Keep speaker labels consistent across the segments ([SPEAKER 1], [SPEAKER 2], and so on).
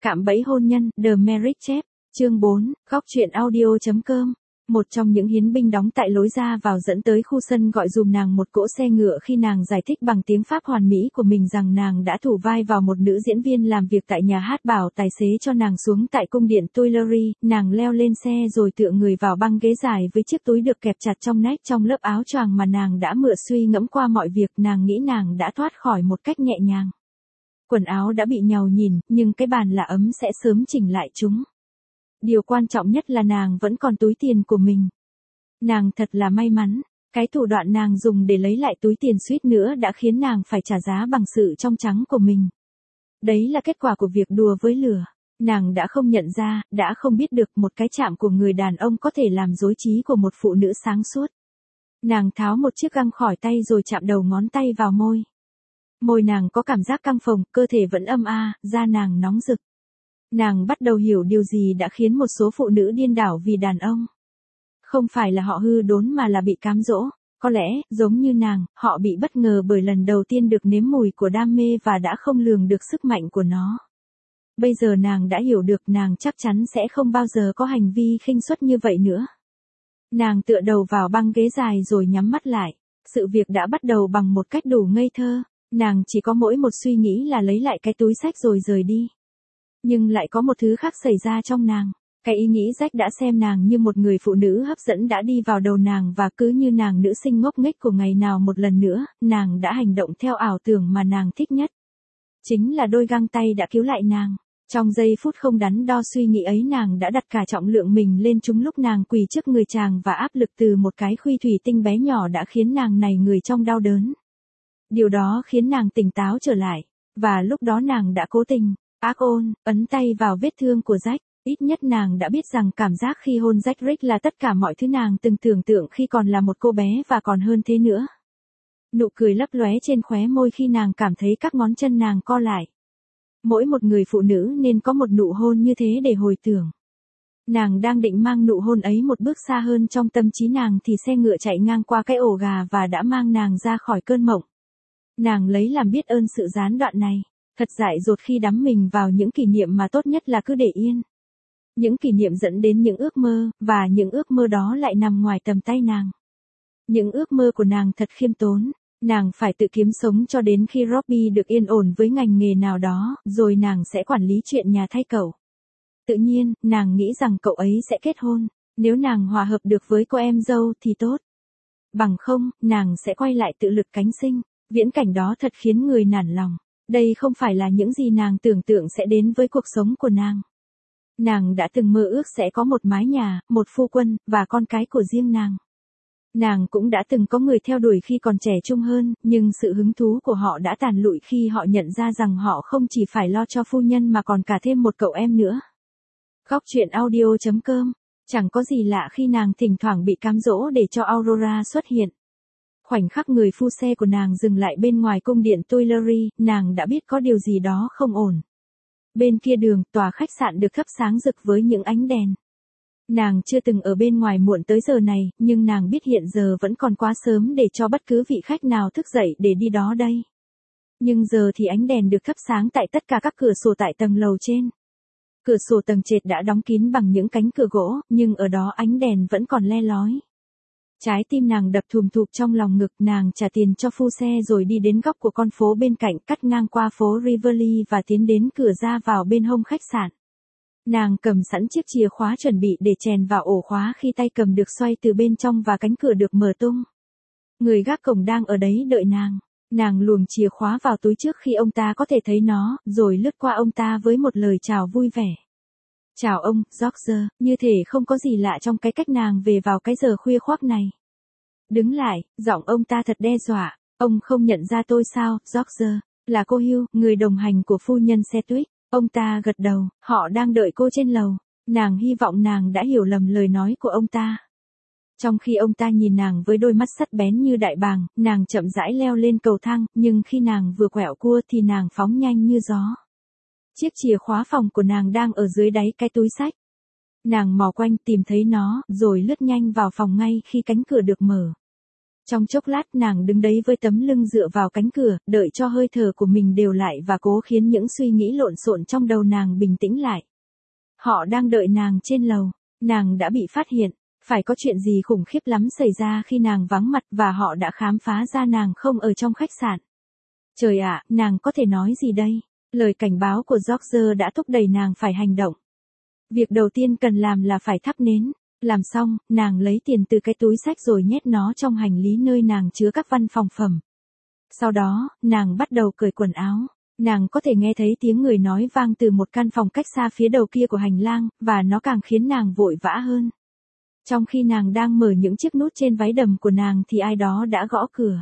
[SPEAKER 1] Cạm bẫy hôn nhân, The Marriage Chef, chương 4, góc truyện audio.com. Một trong những hiến binh đóng tại lối ra vào dẫn tới khu sân gọi dùm nàng một cỗ xe ngựa khi nàng giải thích bằng tiếng Pháp hoàn mỹ của mình rằng nàng đã thủ vai vào một nữ diễn viên làm việc tại nhà hát, bảo tài xế cho nàng xuống tại cung điện Tuileries. Nàng leo lên xe rồi tựa người vào băng ghế dài với chiếc túi được kẹp chặt trong nách trong lớp áo choàng mà nàng đã mựa suy ngẫm qua mọi việc. Nàng nghĩ nàng đã thoát khỏi một cách nhẹ nhàng. Quần áo đã bị nhàu nhìn, nhưng cái bàn là ấm sẽ sớm chỉnh lại chúng. Điều quan trọng nhất là nàng vẫn còn túi tiền của mình. Nàng thật là may mắn, cái thủ đoạn nàng dùng để lấy lại túi tiền suýt nữa đã khiến nàng phải trả giá bằng sự trong trắng của mình. Đấy là kết quả của việc đùa với lửa. Nàng đã không nhận ra, đã không biết được một cái chạm của người đàn ông có thể làm rối trí của một phụ nữ sáng suốt. Nàng tháo một chiếc găng khỏi tay rồi chạm đầu ngón tay vào môi. Môi nàng có cảm giác căng phồng, cơ thể vẫn âm da nàng nóng rực. Nàng bắt đầu hiểu điều gì đã khiến một số phụ nữ điên đảo vì đàn ông. Không phải là họ hư đốn mà là bị cám dỗ. Có lẽ, giống như nàng, họ bị bất ngờ bởi lần đầu tiên được nếm mùi của đam mê và đã không lường được sức mạnh của nó. Bây giờ nàng đã hiểu được, nàng chắc chắn sẽ không bao giờ có hành vi khinh suất như vậy nữa. Nàng tựa đầu vào băng ghế dài rồi nhắm mắt lại. Sự việc đã bắt đầu bằng một cách đủ ngây thơ. Nàng chỉ có mỗi một suy nghĩ là lấy lại cái túi xách rồi rời đi. Nhưng lại có một thứ khác xảy ra trong nàng. Cái ý nghĩ rách đã xem nàng như một người phụ nữ hấp dẫn đã đi vào đầu nàng, và cứ như nàng nữ sinh ngốc nghếch của ngày nào một lần nữa, nàng đã hành động theo ảo tưởng mà nàng thích nhất. Chính là đôi găng tay đã cứu lại nàng. Trong giây phút không đắn đo suy nghĩ ấy, nàng đã đặt cả trọng lượng mình lên chúng lúc nàng quỳ trước người chàng, và áp lực từ một cái khuy thủy tinh bé nhỏ đã khiến nàng nảy người trong đau đớn. Điều đó khiến nàng tỉnh táo trở lại, và lúc đó nàng đã cố tình ấn tay vào vết thương của Jack. Ít nhất nàng đã biết rằng cảm giác khi hôn Jack Rick là tất cả mọi thứ nàng từng tưởng tượng khi còn là một cô bé, và còn hơn thế nữa. Nụ cười lấp lóe trên khóe môi khi nàng cảm thấy các ngón chân nàng co lại. Mỗi một người phụ nữ nên có một nụ hôn như thế để hồi tưởng. Nàng đang định mang nụ hôn ấy một bước xa hơn trong tâm trí nàng thì xe ngựa chạy ngang qua cái ổ gà và đã mang nàng ra khỏi cơn mộng. Nàng lấy làm biết ơn sự gián đoạn này. Thật dại dột khi đắm mình vào những kỷ niệm mà tốt nhất là cứ để yên. Những kỷ niệm dẫn đến những ước mơ, và những ước mơ đó lại nằm ngoài tầm tay nàng. Những ước mơ của nàng thật khiêm tốn. Nàng phải tự kiếm sống cho đến khi Robbie được yên ổn với ngành nghề nào đó, rồi nàng sẽ quản lý chuyện nhà thay cậu. Tự nhiên, nàng nghĩ rằng cậu ấy sẽ kết hôn. Nếu nàng hòa hợp được với cô em dâu thì tốt. Bằng không, nàng sẽ quay lại tự lực cánh sinh. Viễn cảnh đó thật khiến người nản lòng. Đây không phải là những gì nàng tưởng tượng sẽ đến với cuộc sống của nàng. Nàng đã từng mơ ước sẽ có một mái nhà, một phu quân, và con cái của riêng nàng. Nàng cũng đã từng có người theo đuổi khi còn trẻ trung hơn, nhưng sự hứng thú của họ đã tàn lụi khi họ nhận ra rằng họ không chỉ phải lo cho phu nhân mà còn cả thêm một cậu em nữa. Góc truyện audio.com. Chẳng có gì lạ khi nàng thỉnh thoảng bị cám dỗ để cho Aurora xuất hiện. Khoảnh khắc người phu xe của nàng dừng lại bên ngoài cung điện Tuileries, nàng đã biết có điều gì đó không ổn. Bên kia đường, tòa khách sạn được thắp sáng rực với những ánh đèn. Nàng chưa từng ở bên ngoài muộn tới giờ này, nhưng nàng biết hiện giờ vẫn còn quá sớm để cho bất cứ vị khách nào thức dậy để đi đó đây. Nhưng giờ thì ánh đèn được thắp sáng tại tất cả các cửa sổ tại tầng lầu trên. Cửa sổ tầng trệt đã đóng kín bằng những cánh cửa gỗ, nhưng ở đó ánh đèn vẫn còn le lói. Trái tim nàng đập thùm thụp trong lòng ngực. Nàng trả tiền cho phu xe rồi đi đến góc của con phố bên cạnh, cắt ngang qua phố Rivoli và tiến đến cửa ra vào bên hông khách sạn. Nàng cầm sẵn chiếc chìa khóa chuẩn bị để chèn vào ổ khóa khi tay cầm được xoay từ bên trong và cánh cửa được mở tung. Người gác cổng đang ở đấy đợi nàng. Nàng luồng chìa khóa vào túi trước khi ông ta có thể thấy nó, rồi lướt qua ông ta với một lời chào vui vẻ. Chào ông, George, như thể không có gì lạ trong cái cách nàng về vào cái giờ khuya khoác này. Đứng lại, giọng ông ta thật đe dọa. Ông không nhận ra tôi sao, George? Là cô Hugh, người đồng hành của phu nhân Sedgwick. Ông ta gật đầu, họ đang đợi cô trên lầu. Nàng hy vọng nàng đã hiểu lầm lời nói của ông ta. Trong khi ông ta nhìn nàng với đôi mắt sắc bén như đại bàng, nàng chậm rãi leo lên cầu thang, nhưng khi nàng vừa quẹo cua thì nàng phóng nhanh như gió. Chiếc chìa khóa phòng của nàng đang ở dưới đáy cái túi xách. Nàng mò quanh tìm thấy nó, rồi lướt nhanh vào phòng ngay khi cánh cửa được mở. Trong chốc lát nàng đứng đấy với tấm lưng dựa vào cánh cửa, đợi cho hơi thở của mình đều lại và cố khiến những suy nghĩ lộn xộn trong đầu nàng bình tĩnh lại. Họ đang đợi nàng trên lầu, nàng đã bị phát hiện, phải có chuyện gì khủng khiếp lắm xảy ra khi nàng vắng mặt và họ đã khám phá ra nàng không ở trong khách sạn. Trời ạ, nàng có thể nói gì đây? Lời cảnh báo của George đã thúc đẩy nàng phải hành động. Việc đầu tiên cần làm là phải thắp nến. Làm xong, nàng lấy tiền từ cái túi xách rồi nhét nó trong hành lý nơi nàng chứa các văn phòng phẩm. Sau đó, nàng bắt đầu cởi quần áo. Nàng có thể nghe thấy tiếng người nói vang từ một căn phòng cách xa phía đầu kia của hành lang, và nó càng khiến nàng vội vã hơn. Trong khi nàng đang mở những chiếc nút trên váy đầm của nàng thì ai đó đã gõ cửa.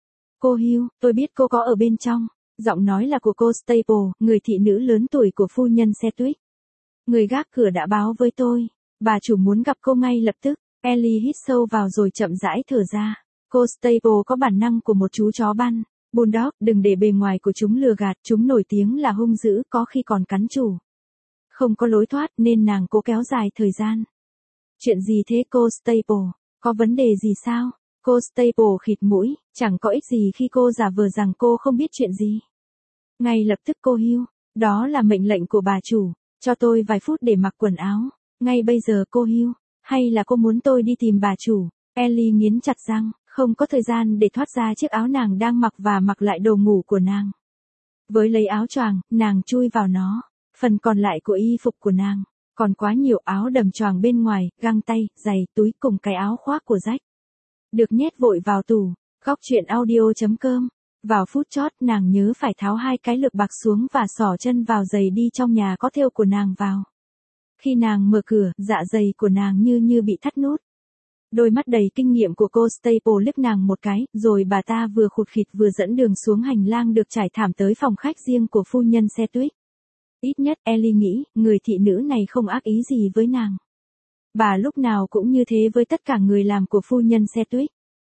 [SPEAKER 1] Cô Hill, tôi biết cô có ở bên trong. Giọng nói là của cô Staple, người thị nữ lớn tuổi của phu nhân Sedgwick. Người gác cửa đã báo với tôi. Bà chủ muốn gặp cô ngay lập tức. Ellie hít sâu vào rồi chậm rãi thở ra. Cô Staple có bản năng của một chú chó ban. Bulldog, đừng để bề ngoài của chúng lừa gạt, chúng nổi tiếng là hung dữ, có khi còn cắn chủ. Không có lối thoát nên nàng cố kéo dài thời gian. Chuyện gì thế cô Staple? Có vấn đề gì sao? Cô Staple khịt mũi, chẳng có ích gì khi cô giả vờ rằng cô không biết chuyện gì. Ngay lập tức cô Hill, đó là mệnh lệnh của bà chủ, cho tôi vài phút để mặc quần áo. Ngay bây giờ cô Hill, hay là cô muốn tôi đi tìm bà chủ? Ellie nghiến chặt răng, không có thời gian để thoát ra chiếc áo nàng đang mặc và mặc lại đồ ngủ của nàng. Với lấy áo choàng, nàng chui vào nó, phần còn lại của y phục của nàng, còn quá nhiều áo đầm choàng bên ngoài, găng tay, giày, túi cùng cái áo khoác của Jack. Được nhét vội vào tủ. Góc truyện audio.com. Vào phút chót nàng nhớ phải tháo hai cái lược bạc xuống và xỏ chân vào giày đi trong nhà có thêu của nàng vào. Khi nàng mở cửa, dạ dày của nàng như bị thắt nút. Đôi mắt đầy kinh nghiệm của cô Staple liếc nàng một cái, rồi bà ta vừa khụt khịt vừa dẫn đường xuống hành lang được trải thảm tới phòng khách riêng của phu nhân Sedgwick. Ít nhất Ellie nghĩ, người thị nữ này không ác ý gì với nàng. Bà lúc nào cũng như thế với tất cả người làm của phu nhân Sedgwick.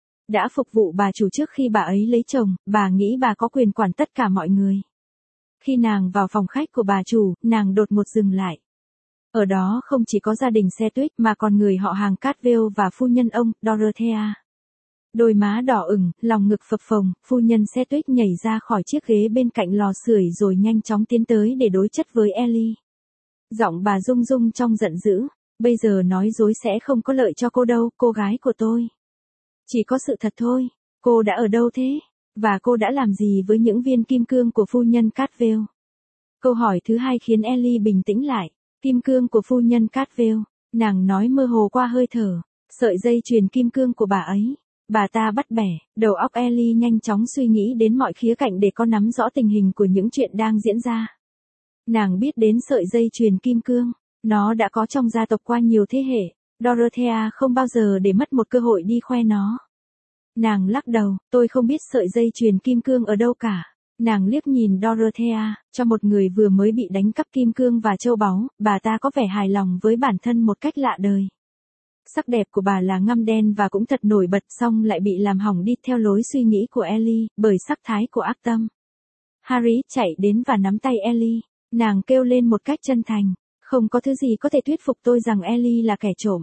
[SPEAKER 1] Đã phục vụ bà chủ trước khi bà ấy lấy chồng, bà nghĩ bà có quyền quản tất cả mọi người. Khi nàng vào phòng khách của bà chủ, nàng đột ngột dừng lại. Ở đó không chỉ có gia đình Sedgwick mà còn người họ hàng Cartwell và phu nhân ông, Dorothea. Đôi má đỏ ửng, lòng ngực phập phồng, phu nhân Sedgwick nhảy ra khỏi chiếc ghế bên cạnh lò sưởi rồi nhanh chóng tiến tới để đối chất với Ellie. Giọng bà rung rung trong giận dữ, bây giờ nói dối sẽ không có lợi cho cô đâu, cô gái của tôi. Chỉ có sự thật thôi, cô đã ở đâu thế? Và cô đã làm gì với những viên kim cương của phu nhân Cartwell? Câu hỏi thứ hai khiến Ellie bình tĩnh lại. Kim cương của phu nhân Cartwell, nàng nói mơ hồ qua hơi thở, sợi dây chuyền kim cương của bà ấy. Bà ta bắt bẻ, đầu óc Ellie nhanh chóng suy nghĩ đến mọi khía cạnh để có nắm rõ tình hình của những chuyện đang diễn ra. Nàng biết đến sợi dây chuyền kim cương, nó đã có trong gia tộc qua nhiều thế hệ, Dorothea không bao giờ để mất một cơ hội đi khoe nó. Nàng lắc đầu, tôi không biết sợi dây chuyền kim cương ở đâu cả. Nàng liếc nhìn Dorothea, cho một người vừa mới bị đánh cắp kim cương và châu báu, bà ta có vẻ hài lòng với bản thân một cách lạ đời. Sắc đẹp của bà là ngăm đen và cũng thật nổi bật, song lại bị làm hỏng đi theo lối suy nghĩ của Ellie, bởi sắc thái của ác tâm. Harry chạy đến và nắm tay Ellie, nàng kêu lên một cách chân thành, không có thứ gì có thể thuyết phục tôi rằng Ellie là kẻ trộm.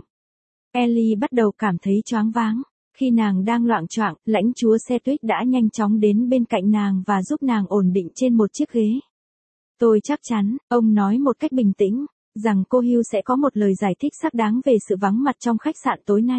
[SPEAKER 1] Ellie bắt đầu cảm thấy choáng váng. Khi nàng đang loạng choạng, lãnh chúa Sedgwick đã nhanh chóng đến bên cạnh nàng và giúp nàng ổn định trên một chiếc ghế. Tôi chắc chắn, ông nói một cách bình tĩnh, rằng cô Hill sẽ có một lời giải thích xác đáng về sự vắng mặt trong khách sạn tối nay.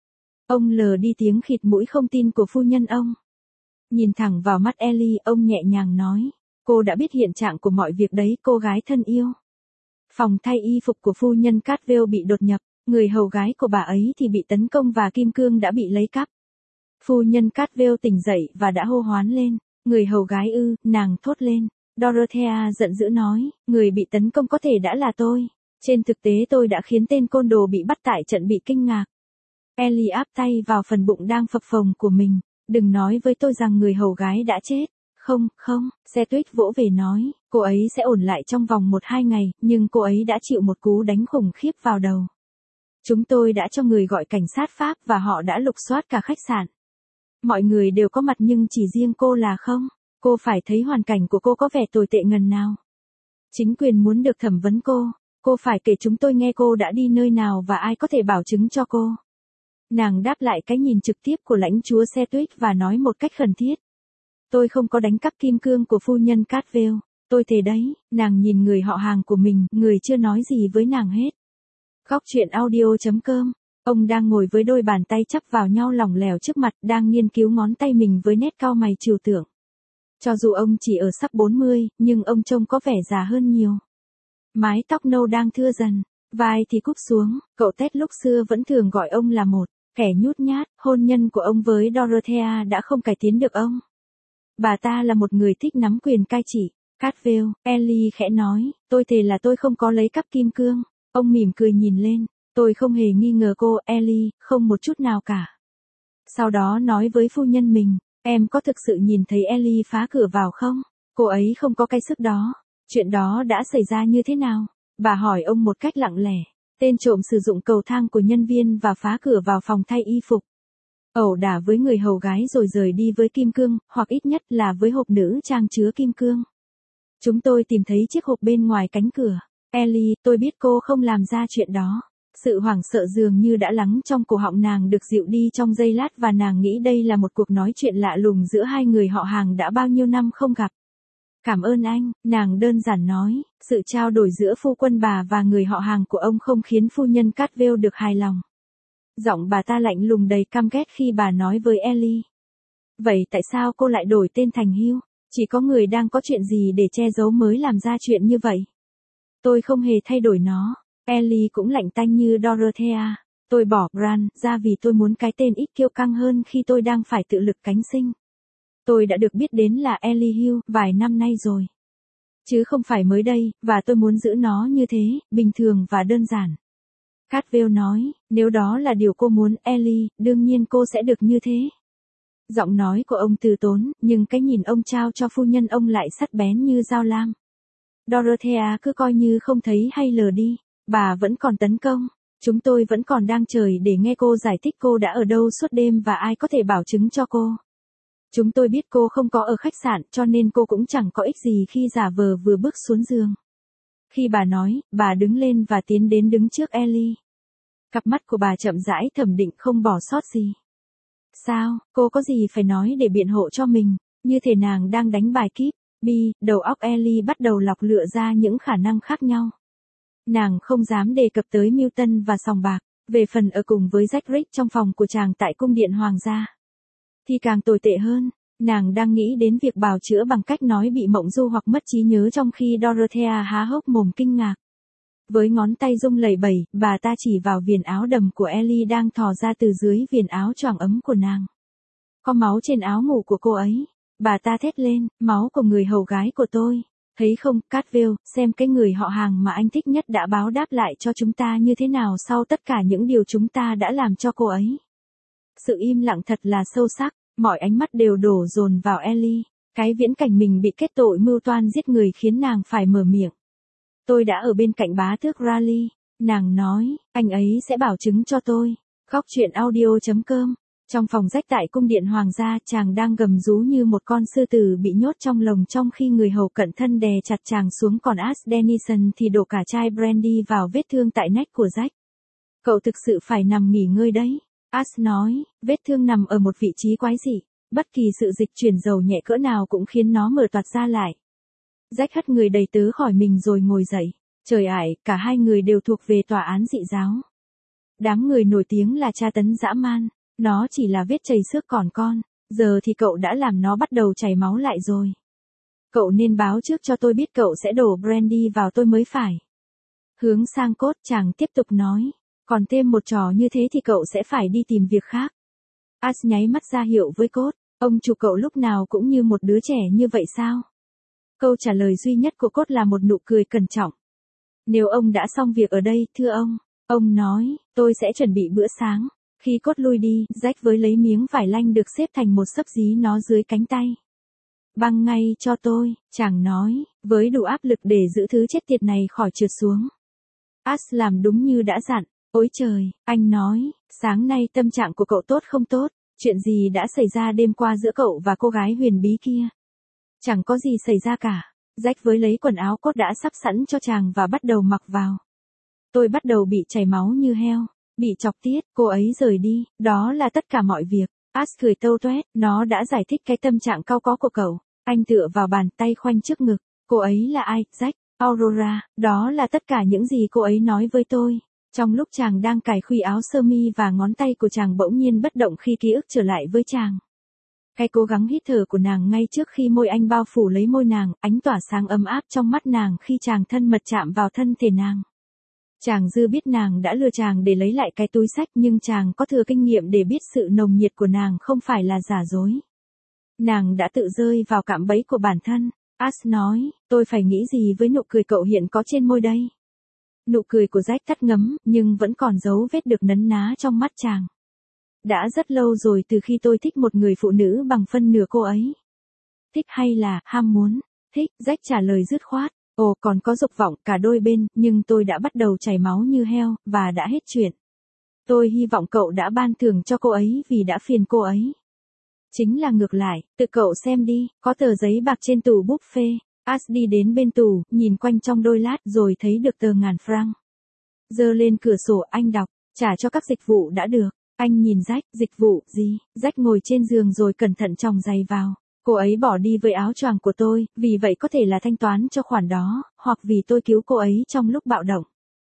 [SPEAKER 1] Ông lờ đi tiếng khịt mũi không tin của phu nhân ông. Nhìn thẳng vào mắt Ellie, ông nhẹ nhàng nói, cô đã biết hiện trạng của mọi việc đấy, cô gái thân yêu. Phòng thay y phục của phu nhân Cartwell bị đột nhập. Người hầu gái của bà ấy thì bị tấn công và kim cương đã bị lấy cắp. Phu nhân Cartwell tỉnh dậy và đã hô hoán lên. Người hầu gái ư, nàng thốt lên. Dorothea giận dữ nói, người bị tấn công có thể đã là tôi. Trên thực tế tôi đã khiến tên côn đồ bị bắt tại trận bị kinh ngạc. Ellie áp tay vào phần bụng đang phập phồng của mình. Đừng nói với tôi rằng người hầu gái đã chết. Không, Sedgwick vỗ về nói, cô ấy sẽ ổn lại trong vòng 1-2 ngày, nhưng cô ấy đã chịu một cú đánh khủng khiếp vào đầu. Chúng tôi đã cho người gọi cảnh sát Pháp và họ đã lục soát cả khách sạn. Mọi người đều có mặt nhưng chỉ riêng cô là không. Cô phải thấy hoàn cảnh của cô có vẻ tồi tệ ngần nào. Chính quyền muốn được thẩm vấn cô phải kể chúng tôi nghe cô đã đi nơi nào và ai có thể bảo chứng cho cô. Nàng đáp lại cái nhìn trực tiếp của lãnh chúa xe tuyết và nói một cách khẩn thiết. Tôi không có đánh cắp kim cương của phu nhân Cadwell. Tôi thề đấy, nàng nhìn người họ hàng của mình, người chưa nói gì với nàng hết. Góc truyện audio.com. Ông đang ngồi với đôi bàn tay chắp vào nhau lỏng lẻo trước mặt, đang nghiên cứu ngón tay mình với nét cau mày trừu tượng. Cho dù ông chỉ ở sắp 40, nhưng ông trông có vẻ già hơn nhiều. Mái tóc nâu đang thưa dần, vai thì cúp xuống, cậu Ted lúc xưa vẫn thường gọi ông là một kẻ nhút nhát. Hôn nhân của ông với Dorothea đã không cải tiến được ông. Bà ta là một người thích nắm quyền cai trị. Cadwell, Ellie khẽ nói, tôi thề là tôi không có lấy cắp kim cương. Ông mỉm cười nhìn lên, tôi không hề nghi ngờ cô, Ellie, không một chút nào cả. Sau đó nói với phu nhân mình, em có thực sự nhìn thấy Ellie phá cửa vào không? Cô ấy không có cái sức đó. Chuyện đó đã xảy ra như thế nào? Bà hỏi ông một cách lặng lẽ. Tên trộm sử dụng cầu thang của nhân viên và phá cửa vào phòng thay y phục. Ẩu đả với người hầu gái rồi rời đi với kim cương, hoặc ít nhất là với hộp nữ trang chứa kim cương. Chúng tôi tìm thấy chiếc hộp bên ngoài cánh cửa. Ellie, tôi biết cô không làm ra chuyện đó. Sự hoảng sợ dường như đã lắng trong cổ họng nàng được dịu đi trong giây lát và nàng nghĩ đây là một cuộc nói chuyện lạ lùng giữa hai người họ hàng đã bao nhiêu năm không gặp. Cảm ơn anh, nàng đơn giản nói, sự trao đổi giữa phu quân bà và người họ hàng của ông không khiến phu nhân Cadwell được hài lòng. Giọng bà ta lạnh lùng đầy căm ghét khi bà nói với Ellie. Vậy tại sao cô lại đổi tên thành Hugh? Chỉ có người đang có chuyện gì để che giấu mới làm ra chuyện như vậy. Tôi không hề thay đổi nó. Ellie cũng lạnh tanh như Dorothea. Tôi bỏ Bran ra vì tôi muốn cái tên ít kiêu căng hơn khi tôi đang phải tự lực cánh sinh. Tôi đã được biết đến là Ellie Hugh vài năm nay rồi. Chứ không phải mới đây, và tôi muốn giữ nó như thế, bình thường và đơn giản. Cadwell nói, nếu đó là điều cô muốn, Ellie, đương nhiên cô sẽ được như thế. Giọng nói của ông từ tốn, nhưng cái nhìn ông trao cho phu nhân ông lại sắc bén như dao lam. Dorothea cứ coi như không thấy hay lờ đi. Bà vẫn còn tấn công. Chúng tôi vẫn còn đang chờ để nghe cô giải thích cô đã ở đâu suốt đêm và ai có thể bảo chứng cho cô. Chúng tôi biết cô không có ở khách sạn cho nên cô cũng chẳng có ích gì khi giả vờ vừa bước xuống giường. Khi bà nói, bà đứng lên và tiến đến đứng trước Ellie. Cặp mắt của bà chậm rãi thẩm định không bỏ sót gì. Sao, cô có gì phải nói để biện hộ cho mình, như thể nàng đang đánh bài kíp. Đầu óc Ellie bắt đầu lọc lựa ra những khả năng khác nhau. Nàng không dám đề cập tới Milton và sòng bạc, về phần ở cùng với Jack Rick trong phòng của chàng tại cung điện hoàng gia. Thì càng tồi tệ hơn, nàng đang nghĩ đến việc bào chữa bằng cách nói bị mộng du hoặc mất trí nhớ trong khi Dorothea há hốc mồm kinh ngạc. Với ngón tay rung lẩy bẩy, bà ta chỉ vào viền áo đầm của Ellie đang thò ra từ dưới viền áo choàng ấm của nàng. Có máu trên áo ngủ của cô ấy. Bà ta thét lên, máu của người hầu gái của tôi. Thấy không, Cadwell, xem cái người họ hàng mà anh thích nhất đã báo đáp lại cho chúng ta như thế nào sau tất cả những điều chúng ta đã làm cho cô ấy. Sự im lặng thật là sâu sắc, mọi ánh mắt đều đổ dồn vào Ellie. Cái viễn cảnh mình bị kết tội mưu toan giết người khiến nàng phải mở miệng. Tôi đã ở bên cạnh bá tước Raleigh, nàng nói, anh ấy sẽ bảo chứng cho tôi. Góc truyện audio.com. Trong phòng rách tại cung điện hoàng gia, chàng đang gầm rú như một con sư tử bị nhốt trong lồng trong khi người hầu cận thân đè chặt chàng xuống, còn Ash Dennison thì đổ cả chai brandy vào vết thương tại nách của Jack. Cậu thực sự phải nằm nghỉ ngơi đấy. Ash nói, vết thương nằm ở một vị trí quái dị. Bất kỳ sự dịch chuyển dầu nhẹ cỡ nào cũng khiến nó mở toạc ra lại. Jack hất người đầy tớ khỏi mình rồi ngồi dậy. Trời ải, cả hai người đều thuộc về tòa án dị giáo. Đám người nổi tiếng là tra tấn dã man. Nó chỉ là vết chảy xước còn con, giờ thì cậu đã làm nó bắt đầu chảy máu lại rồi. Cậu nên báo trước cho tôi biết cậu sẽ đổ brandy vào tôi mới phải. Hướng sang Cốt, chàng tiếp tục nói, còn thêm một trò như thế thì cậu sẽ phải đi tìm việc khác. Ash nháy mắt ra hiệu với Cốt, ông chủ cậu lúc nào cũng như một đứa trẻ như vậy sao? Câu trả lời duy nhất của Cốt là một nụ cười cẩn trọng. Nếu ông đã xong việc ở đây, thưa ông nói, tôi sẽ chuẩn bị bữa sáng. Khi Cốt lui đi, Jack với lấy miếng vải lanh được xếp thành một xấp dí nó dưới cánh tay. Băng ngay cho tôi, chàng nói, với đủ áp lực để giữ thứ chết tiệt này khỏi trượt xuống. Ash làm đúng như đã dặn. Ôi trời, anh nói, sáng nay tâm trạng của cậu tốt không tốt, chuyện gì đã xảy ra đêm qua giữa cậu và cô gái huyền bí kia? Chẳng có gì xảy ra cả. Jack với lấy quần áo Cốt đã sắp sẵn cho chàng và bắt đầu mặc vào. Tôi bắt đầu bị chảy máu như heo. Bị chọc tiết, cô ấy rời đi, đó là tất cả mọi việc. Ash cười tâu toét, nó đã giải thích cái tâm trạng cau có của cậu. Anh tựa vào bàn tay khoanh trước ngực. Cô ấy là ai, Jack? Aurora, đó là tất cả những gì cô ấy nói với tôi. Trong lúc chàng đang cài khuy áo sơ mi và ngón tay của chàng bỗng nhiên bất động khi ký ức trở lại với chàng. Cái cố gắng hít thở của nàng ngay trước khi môi anh bao phủ lấy môi nàng, ánh tỏa sáng ấm áp trong mắt nàng khi chàng thân mật chạm vào thân thể nàng. Chàng dư biết nàng đã lừa chàng để lấy lại cái túi xách nhưng chàng có thừa kinh nghiệm để biết sự nồng nhiệt của nàng không phải là giả dối. Nàng đã tự rơi vào cạm bẫy của bản thân. Ash nói, tôi phải nghĩ gì với nụ cười cậu hiện có trên môi đây? Nụ cười của Jack tắt ngấm, nhưng vẫn còn dấu vết được nấn ná trong mắt chàng. Đã rất lâu rồi từ khi tôi thích một người phụ nữ bằng phân nửa cô ấy. Thích hay là ham muốn? Thích, Jack trả lời dứt khoát. Ồ, còn có dục vọng cả đôi bên, nhưng tôi đã bắt đầu chảy máu như heo, và đã hết chuyện. Tôi hy vọng cậu đã ban thưởng cho cô ấy vì đã phiền cô ấy. Chính là ngược lại, tự cậu xem đi, có tờ giấy bạc trên tủ buffet. Ash đi đến bên tủ, nhìn quanh trong đôi lát rồi thấy được tờ 1000 franc. Giơ lên cửa sổ anh đọc, trả cho các dịch vụ đã được. Anh nhìn Jack, dịch vụ gì? Jack ngồi trên giường rồi cẩn thận chồng giày vào. Cô ấy bỏ đi với áo choàng của tôi, vì vậy có thể là thanh toán cho khoản đó, hoặc vì tôi cứu cô ấy trong lúc bạo động.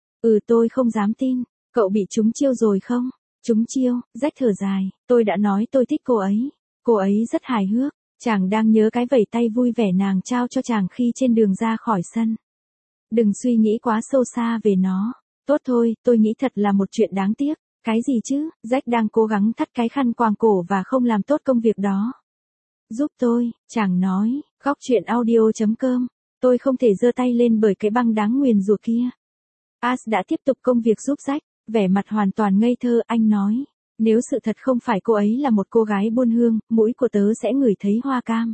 [SPEAKER 1] Tôi không dám tin. Cậu bị trúng chiêu rồi không? Trúng chiêu, Jack thở dài, tôi đã nói tôi thích cô ấy. Cô ấy rất hài hước. Chàng đang nhớ cái vẩy tay vui vẻ nàng trao cho chàng khi trên đường ra khỏi sân. Đừng suy nghĩ quá sâu xa về nó. Tốt thôi, tôi nghĩ thật là một chuyện đáng tiếc. Cái gì chứ? Jack đang cố gắng thắt cái khăn quàng cổ và không làm tốt công việc đó. Giúp tôi, chàng nói, góc truyện audio.com. Tôi không thể giơ tay lên bởi cái băng đáng nguyền rủa kia. Ash đã tiếp tục công việc giúp Jack, vẻ mặt hoàn toàn ngây thơ, anh nói. Nếu sự thật không phải cô ấy là một cô gái buôn hương, mũi của tớ sẽ ngửi thấy hoa cam.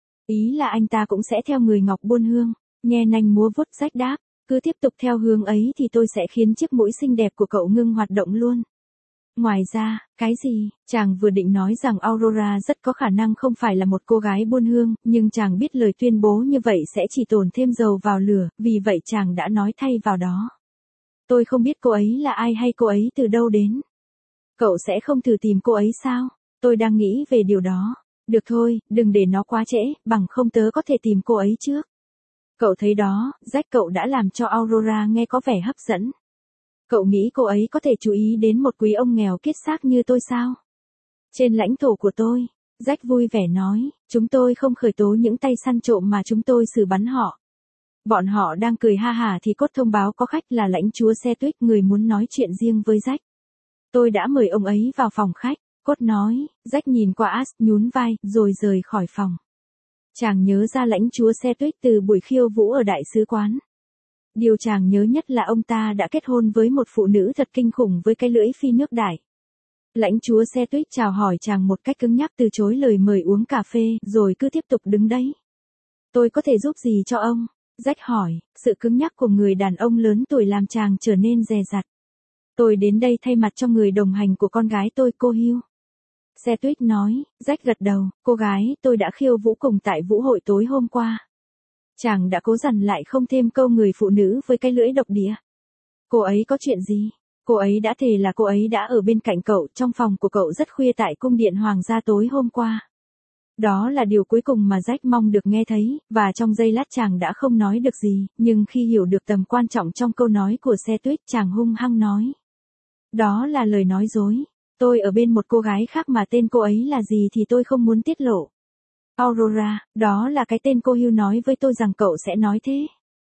[SPEAKER 1] Ý là anh ta cũng sẽ theo người ngọc buôn hương. Nghe nanh múa vuốt, Jack đáp. Cứ tiếp tục theo hướng ấy thì tôi sẽ khiến chiếc mũi xinh đẹp của cậu ngưng hoạt động luôn. Ngoài ra, cái gì? Chàng vừa định nói rằng Aurora rất có khả năng không phải là một cô gái buôn hương, nhưng chàng biết lời tuyên bố như vậy sẽ chỉ tổn thêm dầu vào lửa, vì vậy chàng đã nói thay vào đó. Tôi không biết cô ấy là ai hay cô ấy từ đâu đến. Cậu sẽ không thử tìm cô ấy sao? Tôi đang nghĩ về điều đó. Được thôi, đừng để nó quá trễ, bằng không tớ có thể tìm cô ấy trước. Cậu thấy đó, Jack, cậu đã làm cho Aurora nghe có vẻ hấp dẫn. Cậu nghĩ cô ấy có thể chú ý đến một quý ông nghèo kiết xác như tôi sao? Trên lãnh thổ của tôi, Jack vui vẻ nói, chúng tôi không khởi tố những tay săn trộm mà chúng tôi xử bắn họ. Bọn họ đang cười ha hả thì Cốt thông báo có khách là lãnh chúa xe tuyết, người muốn nói chuyện riêng với Jack. Tôi đã mời ông ấy vào phòng khách, Cốt nói. Jack nhìn qua Ash, nhún vai, rồi rời khỏi phòng. Chàng nhớ ra lãnh chúa xe tuyết từ buổi khiêu vũ ở đại sứ quán. Điều chàng nhớ nhất là ông ta đã kết hôn với một phụ nữ thật kinh khủng với cái lưỡi phi nước đại. Lãnh chúa xe tuyết chào hỏi chàng một cách cứng nhắc, từ chối lời mời uống cà phê, rồi cứ tiếp tục đứng đấy. Tôi có thể giúp gì cho ông? Jack hỏi, sự cứng nhắc của người đàn ông lớn tuổi làm chàng trở nên dè dặt. Tôi đến đây thay mặt cho người đồng hành của con gái tôi, cô Hugh. Xe tuyết nói. Jack gật đầu, cô gái tôi đã khiêu vũ cùng tại vũ hội tối hôm qua. Chàng đã cố dằn lại không thêm câu người phụ nữ với cái lưỡi độc địa. Cô ấy có chuyện gì? Cô ấy đã thề là cô ấy đã ở bên cạnh cậu trong phòng của cậu rất khuya tại cung điện hoàng gia tối hôm qua. Đó là điều cuối cùng mà Jack mong được nghe thấy, và trong giây lát chàng đã không nói được gì, nhưng khi hiểu được tầm quan trọng trong câu nói của xe tuyết, chàng hung hăng nói. Đó là lời nói dối. Tôi ở bên một cô gái khác mà tên cô ấy là gì thì tôi không muốn tiết lộ. Aurora, đó là cái tên cô Hugh nói với tôi rằng cậu sẽ nói thế.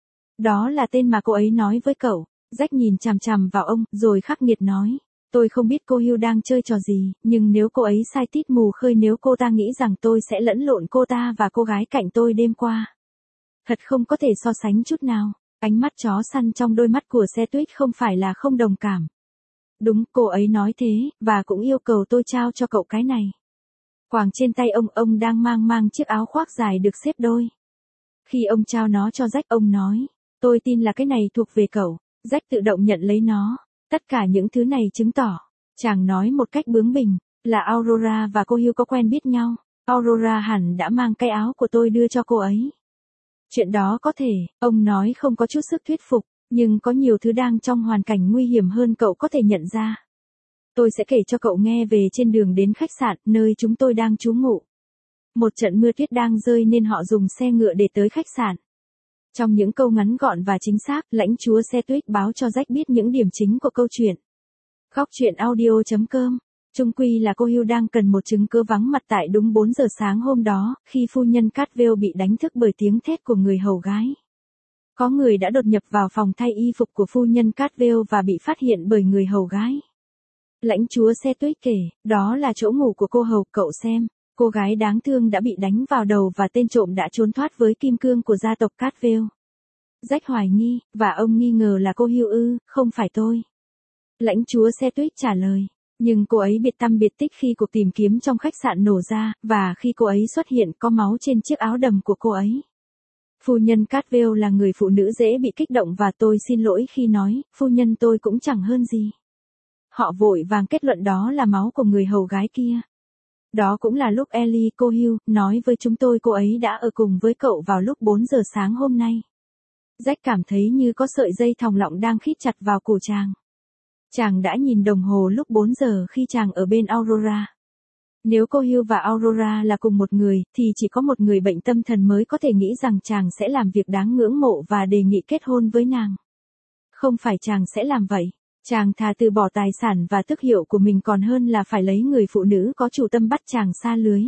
[SPEAKER 1] Đó là tên mà cô ấy nói với cậu. Jack nhìn chằm chằm vào ông, rồi khắc nghiệt nói. Tôi không biết cô Hugh đang chơi trò gì, nhưng nếu cô ấy sai tít mù khơi, nếu cô ta nghĩ rằng tôi sẽ lẫn lộn cô ta và cô gái cạnh tôi đêm qua. Thật không có thể so sánh chút nào. Ánh mắt chó săn trong đôi mắt của xe tuyết không phải là không đồng cảm. Đúng, cô ấy nói thế, và cũng yêu cầu tôi trao cho cậu cái này. Quàng trên tay ông đang mang chiếc áo khoác dài được xếp đôi. Khi ông trao nó cho Jack, ông nói, tôi tin là cái này thuộc về cậu. Jack tự động nhận lấy nó. Tất cả những thứ này chứng tỏ, chàng nói một cách bướng bỉnh, là Aurora và cô Hugh có quen biết nhau. Aurora hẳn đã mang cái áo của tôi đưa cho cô ấy. Chuyện đó có thể, ông nói không có chút sức thuyết phục. Nhưng có nhiều thứ đang trong hoàn cảnh nguy hiểm hơn cậu có thể nhận ra. Tôi sẽ kể cho cậu nghe về trên đường đến khách sạn, nơi chúng tôi đang trú ngụ. Một trận mưa tuyết đang rơi nên họ dùng xe ngựa để tới khách sạn. Trong những câu ngắn gọn và chính xác, lãnh chúa xe tuyết báo cho Jack biết những điểm chính của câu chuyện. Góc truyện audio.com. Chung quy là cô Hugh đang cần một chứng cứ vắng mặt tại đúng 4 giờ sáng hôm đó, khi phu nhân Cadwell bị đánh thức bởi tiếng thét của người hầu gái. Có người đã đột nhập vào phòng thay y phục của phu nhân Cadwell và bị phát hiện bởi người hầu gái. Lãnh chúa xe tuyết kể, đó là chỗ ngủ của cô hầu, cậu xem. Cô gái đáng thương đã bị đánh vào đầu và tên trộm đã trốn thoát với kim cương của gia tộc Cadwell. Jack hoài nghi, và ông nghi ngờ là cô Hugh ư, không phải tôi. Lãnh chúa xe tuyết trả lời, nhưng cô ấy biệt tăm biệt tích khi cuộc tìm kiếm trong khách sạn nổ ra, và khi cô ấy xuất hiện có máu trên chiếc áo đầm của cô ấy. Phu nhân Cadwell là người phụ nữ dễ bị kích động và tôi xin lỗi khi nói, phu nhân tôi cũng chẳng hơn gì. Họ vội vàng kết luận đó là máu của người hầu gái kia. Đó cũng là lúc Ellie, cô Hugh, nói với chúng tôi cô ấy đã ở cùng với cậu vào lúc 4 giờ sáng hôm nay. Jack cảm thấy như có sợi dây thòng lọng đang khít chặt vào cổ chàng. Chàng đã nhìn đồng hồ lúc 4 giờ khi chàng ở bên Aurora. Nếu cô Hugh và Aurora là cùng một người, thì chỉ có một người bệnh tâm thần mới có thể nghĩ rằng chàng sẽ làm việc đáng ngưỡng mộ và đề nghị kết hôn với nàng. Không phải chàng sẽ làm vậy. Chàng thà từ bỏ tài sản và tước hiệu của mình còn hơn là phải lấy người phụ nữ có chủ tâm bắt chàng xa lưới.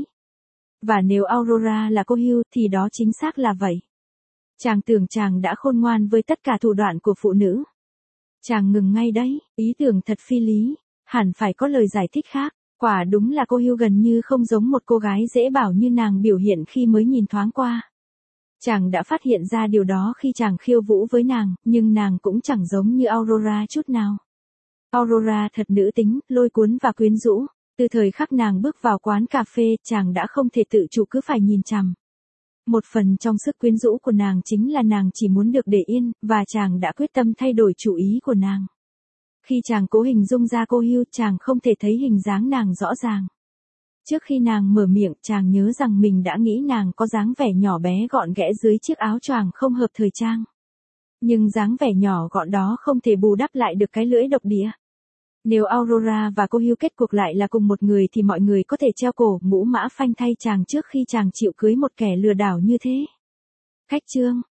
[SPEAKER 1] Và nếu Aurora là cô Hugh thì đó chính xác là vậy. Chàng tưởng chàng đã khôn ngoan với tất cả thủ đoạn của phụ nữ. Chàng ngừng ngay đấy, ý tưởng thật phi lý, hẳn phải có lời giải thích khác. Quả đúng là cô Hugh gần như không giống một cô gái dễ bảo như nàng biểu hiện khi mới nhìn thoáng qua. Chàng đã phát hiện ra điều đó khi chàng khiêu vũ với nàng, nhưng nàng cũng chẳng giống như Aurora chút nào. Aurora thật nữ tính, lôi cuốn và quyến rũ. Từ thời khắc nàng bước vào quán cà phê, chàng đã không thể tự chủ cứ phải nhìn chằm. Một phần trong sức quyến rũ của nàng chính là nàng chỉ muốn được để yên, và chàng đã quyết tâm thay đổi chủ ý của nàng. Khi chàng cố hình dung ra cô Hugh, chàng không thể thấy hình dáng nàng rõ ràng. Trước khi nàng mở miệng, chàng nhớ rằng mình đã nghĩ nàng có dáng vẻ nhỏ bé gọn ghẽ dưới chiếc áo choàng không hợp thời trang. Nhưng dáng vẻ nhỏ gọn đó không thể bù đắp lại được cái lưỡi độc địa. Nếu Aurora và cô Hugh kết cuộc lại là cùng một người thì mọi người có thể treo cổ mũ mã phanh thay chàng trước khi chàng chịu cưới một kẻ lừa đảo như thế. Cách chương